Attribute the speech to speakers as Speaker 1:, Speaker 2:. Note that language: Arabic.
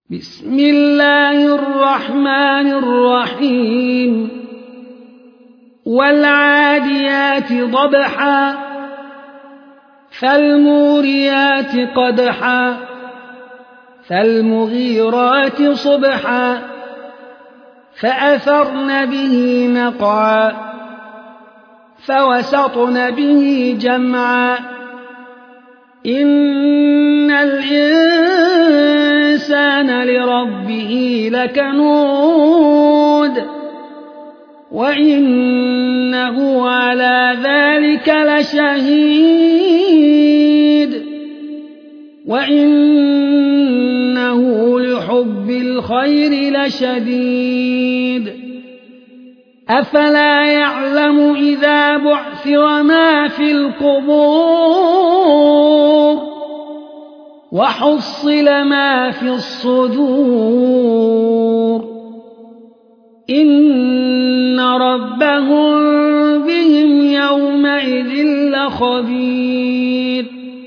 Speaker 1: بسم الله الرحمن الرحيم والعاديات ضبحا فالموريات قدحا فالمغيرات صبحا فأثرن به نقعا فوسطن به جمعا إن الإنسان لربه لكنود وإنه على ذلك لشهيد وإنه لحب الخير لشديد أفلا يعلم إذا بعثر ما في القبور وحصل ما في الصدور إن ربهم بهم يومئذ لخبير